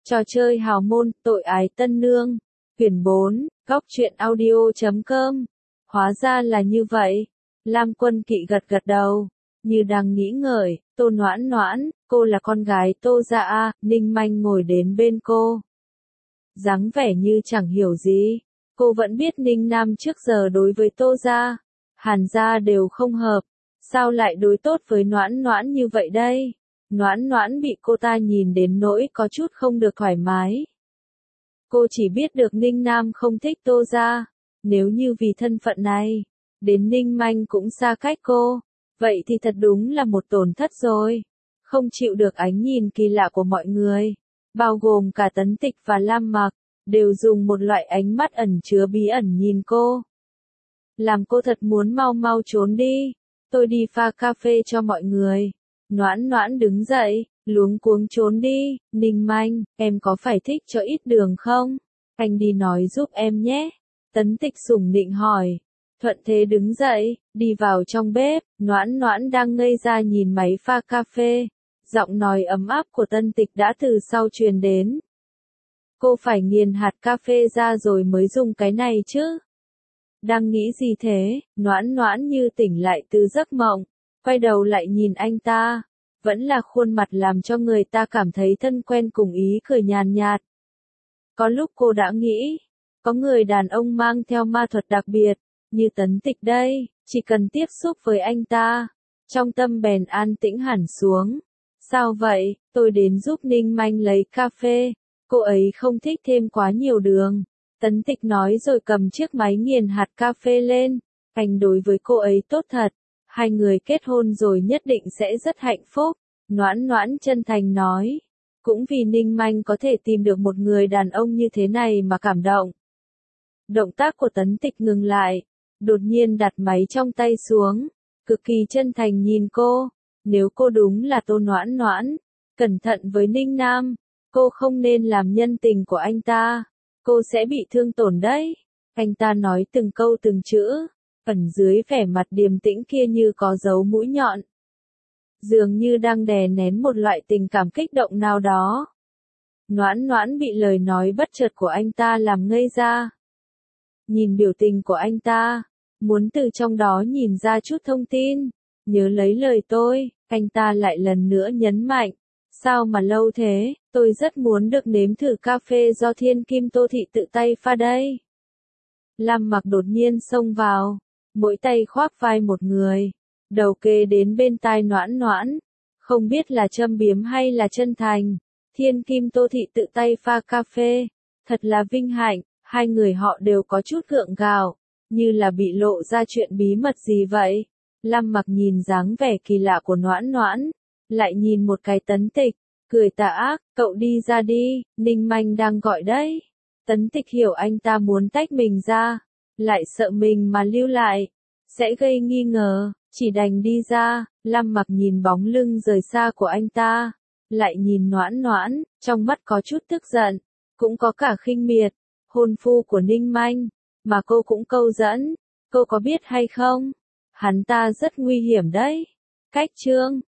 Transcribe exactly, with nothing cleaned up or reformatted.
Trò chơi hào môn, tội ái tân nương. Quyển bốn, góc truyện audio chấm com. Hóa ra là như vậy. Lam Quân Kỵ gật gật đầu, như đang nghĩ ngợi, Tô Noãn Noãn, cô là con gái Tô gia a, Ninh Manh ngồi đến bên cô. Dáng vẻ như chẳng hiểu gì, cô vẫn biết Ninh Nam trước giờ đối với Tô gia, Hàn gia đều không hợp, sao lại đối tốt với Noãn Noãn như vậy đây? Noãn Noãn bị cô ta nhìn đến nỗi có chút không được thoải mái. Cô chỉ biết được Ninh Nam không thích Tô gia, nếu như vì thân phận này, đến Ninh Manh cũng xa cách cô, vậy thì thật đúng là một tổn thất rồi. Không chịu được ánh nhìn kỳ lạ của mọi người, bao gồm cả Tấn Tịch và Lam Mặc, đều dùng một loại ánh mắt ẩn chứa bí ẩn nhìn cô. Làm cô thật muốn mau mau trốn đi, tôi đi pha cà phê cho mọi người. Noãn Noãn đứng dậy, luống cuống trốn đi. Ninh Manh, em có phải thích cho ít đường không? Anh đi nói giúp em nhé. Tấn Tịch sủng nịnh hỏi. Thuận thế đứng dậy, đi vào trong bếp. Noãn Noãn đang ngây ra nhìn máy pha cà phê. Giọng nói ấm áp của Tân Tịch đã từ sau truyền đến. Cô phải nghiền hạt cà phê ra rồi mới dùng cái này chứ. Đang nghĩ gì thế? Noãn Noãn như tỉnh lại từ giấc mộng, quay đầu lại nhìn anh ta, vẫn là khuôn mặt làm cho người ta cảm thấy thân quen cùng ý cười nhàn nhạt. Có lúc cô đã nghĩ, có người đàn ông mang theo ma thuật đặc biệt, như Tấn Tịch đây, chỉ cần tiếp xúc với anh ta, trong tâm bèn an tĩnh hẳn xuống. Sao vậy, tôi đến giúp Ninh Manh lấy cà phê, cô ấy không thích thêm quá nhiều đường. Tấn Tịch nói rồi cầm chiếc máy nghiền hạt cà phê lên, anh đối với cô ấy tốt thật, hai người kết hôn rồi nhất định sẽ rất hạnh phúc. Noãn Noãn chân thành nói, cũng vì Ninh Manh có thể tìm được một người đàn ông như thế này mà cảm động. Động tác của Tấn Tịch ngừng lại, đột nhiên đặt máy trong tay xuống, cực kỳ chân thành nhìn cô. Nếu cô đúng là Tô Noãn Noãn, cẩn thận với Ninh Nam, cô không nên làm nhân tình của anh ta, cô sẽ bị thương tổn đấy. Anh ta nói từng câu từng chữ, ẩn dưới vẻ mặt điềm tĩnh kia như có dấu mũi nhọn, dường như đang đè nén một loại tình cảm kích động nào đó. Noãn Noãn bị lời nói bất chợt của anh ta làm ngây ra. Nhìn biểu tình của anh ta, muốn từ trong đó nhìn ra chút thông tin. Nhớ lấy lời tôi, anh ta lại lần nữa nhấn mạnh. Sao mà lâu thế, tôi rất muốn được nếm thử cà phê do Thiên Kim Tô Thị tự tay pha đây. Lam Mặc đột nhiên xông vào, mỗi tay khoác vai một người, đầu kề đến bên tai Noãn Noãn, không biết là châm biếm hay là chân thành. Thiên Kim Tô Thị tự tay pha cà phê, thật là vinh hạnh. Hai người họ đều có chút gượng gạo, như là bị lộ ra chuyện bí mật gì vậy. Lam Mặc nhìn dáng vẻ kỳ lạ của Noãn Noãn, lại nhìn một cái Tấn Tịch, cười tà ác, cậu đi ra đi, Ninh Manh đang gọi đấy. Tấn Tịch hiểu anh ta muốn tách mình ra, lại sợ mình mà lưu lại, sẽ gây nghi ngờ, chỉ đành đi ra. Lam Mặc nhìn bóng lưng rời xa của anh ta, lại nhìn Noãn Noãn, trong mắt có chút tức giận, cũng có cả khinh miệt. Hôn phu của Ninh Manh, mà cô cũng câu dẫn, cô có biết hay không? Hắn ta rất nguy hiểm đấy. Cách chương